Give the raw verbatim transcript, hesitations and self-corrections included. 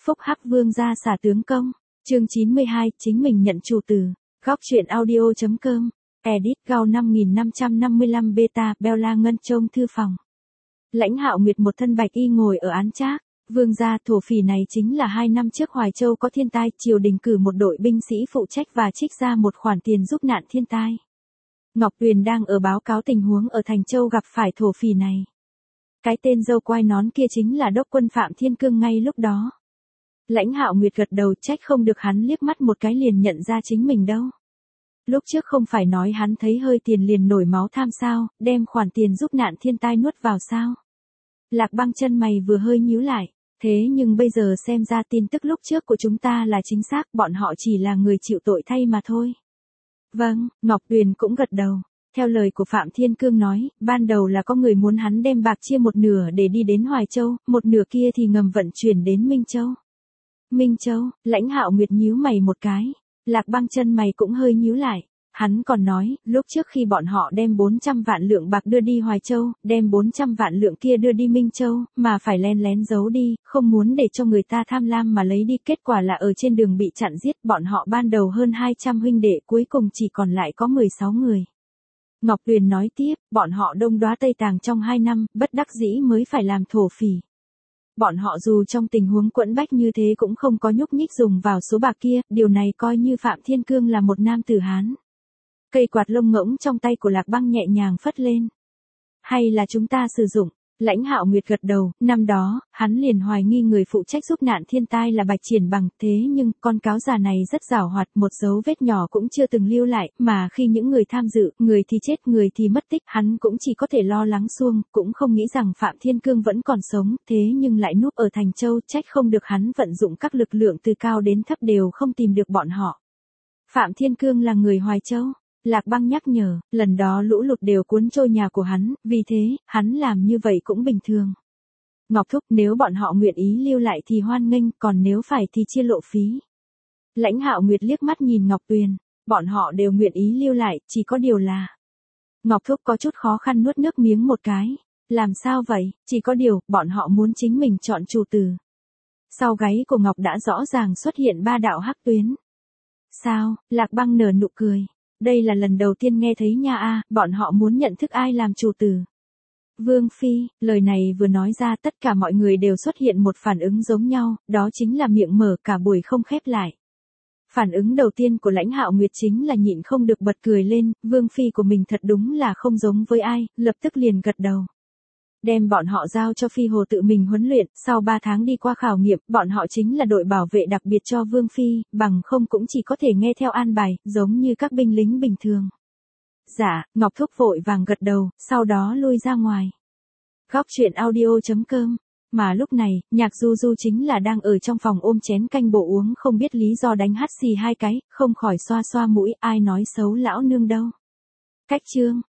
Phúc hắc vương gia xả tướng công. Chương chín mươi hai, chính mình nhận chủ từ. Góc truyện audio.com. Edit Gao năm nghìn năm trăm năm mươi lăm beta, Bella Ngân trông thư phòng. Lãnh Hạo Nguyệt một thân bạch y ngồi ở án trác. Vương gia thổ phỉ này chính là hai năm trước Hoài Châu có thiên tai, triều đình cử một đội binh sĩ phụ trách và trích ra một khoản tiền giúp nạn thiên tai. Ngọc Tuyền đang ở báo cáo tình huống ở Thành Châu gặp phải thổ phỉ này. Cái tên dâu quai nón kia chính là đốc quân Phạm Thiên Cương ngay lúc đó. Lãnh Hạo Nguyệt gật đầu, trách không được hắn liếc mắt một cái liền nhận ra chính mình đâu. Lúc trước không phải nói hắn thấy hơi tiền liền nổi máu tham sao, đem khoản tiền giúp nạn thiên tai nuốt vào sao. Lạc Băng chân mày vừa hơi nhíu lại, thế nhưng bây giờ xem ra tin tức lúc trước của chúng ta là chính xác, bọn họ chỉ là người chịu tội thay mà thôi. Vâng, Ngọc Tuyền cũng gật đầu. Theo lời của Phạm Thiên Cương nói, ban đầu là có người muốn hắn đem bạc chia một nửa để đi đến Hoài Châu, một nửa kia thì ngầm vận chuyển đến Minh Châu. Minh Châu, Lãnh Hạo Nguyệt nhíu mày một cái. Lạc Băng chân mày cũng hơi nhíu lại. Hắn còn nói, lúc trước khi bọn họ đem bốn trăm vạn lượng bạc đưa đi Hoài Châu, đem bốn trăm vạn lượng kia đưa đi Minh Châu, mà phải len lén giấu đi, không muốn để cho người ta tham lam mà lấy đi, kết quả là ở trên đường bị chặn giết, bọn họ ban đầu hơn hai trăm huynh đệ, cuối cùng chỉ còn lại có mười sáu người. Ngọc Tuyền nói tiếp, bọn họ đông đoá Tây Tàng trong hai năm, bất đắc dĩ mới phải làm thổ phỉ. Bọn họ dù trong tình huống quẫn bách như thế cũng không có nhúc nhích dùng vào số bạc kia, điều này coi như Phạm Thiên Cương là một nam tử Hán. Cây quạt lông ngỗng trong tay của Lạc Băng nhẹ nhàng phất lên. Hay là chúng ta sử dụng? Lãnh Hạo Nguyệt gật đầu, năm đó, hắn liền hoài nghi người phụ trách giúp nạn thiên tai là Bạch Triển Bằng, thế nhưng, con cáo già này rất giảo hoạt, một dấu vết nhỏ cũng chưa từng lưu lại, mà khi những người tham dự, người thì chết, người thì mất tích, hắn cũng chỉ có thể lo lắng xuông, cũng không nghĩ rằng Phạm Thiên Cương vẫn còn sống, thế nhưng lại núp ở Thành Châu, trách không được hắn vận dụng các lực lượng từ cao đến thấp đều không tìm được bọn họ. Phạm Thiên Cương là người Hoài Châu. Lạc Băng nhắc nhở, lần đó lũ lụt đều cuốn trôi nhà của hắn, vì thế, hắn làm như vậy cũng bình thường. Ngọc Thúc, nếu bọn họ nguyện ý lưu lại thì hoan nghênh, còn nếu phải thì chia lộ phí. Lãnh Hạo Nguyệt liếc mắt nhìn Ngọc Tuyền, bọn họ đều nguyện ý lưu lại, chỉ có điều là... Ngọc Thúc có chút khó khăn nuốt nước miếng một cái. Làm sao vậy, chỉ có điều, bọn họ muốn chính mình chọn chủ từ. Sau gáy của Ngọc đã rõ ràng xuất hiện ba đạo hắc tuyến. Sao, Lạc Băng nở nụ cười. Đây là lần đầu tiên nghe thấy nha a, bọn họ muốn nhận thức ai làm chủ tử. Vương Phi, lời này vừa nói ra tất cả mọi người đều xuất hiện một phản ứng giống nhau, đó chính là miệng mở cả buổi không khép lại. Phản ứng đầu tiên của Lãnh Hạo Nguyệt chính là nhịn không được bật cười lên, Vương Phi của mình thật đúng là không giống với ai, lập tức liền gật đầu. Đem bọn họ giao cho Phi Hồ tự mình huấn luyện, sau ba tháng đi qua khảo nghiệm, bọn họ chính là đội bảo vệ đặc biệt cho Vương Phi, bằng không cũng chỉ có thể nghe theo an bài, giống như các binh lính bình thường. Dạ, Ngọc Thúc vội vàng gật đầu, sau đó lui ra ngoài. Góc truyện audio.com. Mà lúc này, Nhạc Du Du chính là đang ở trong phòng ôm chén canh bộ uống, không biết lý do đánh hắt xì hai cái, không khỏi xoa xoa mũi, ai nói xấu lão nương đâu. Cách chương.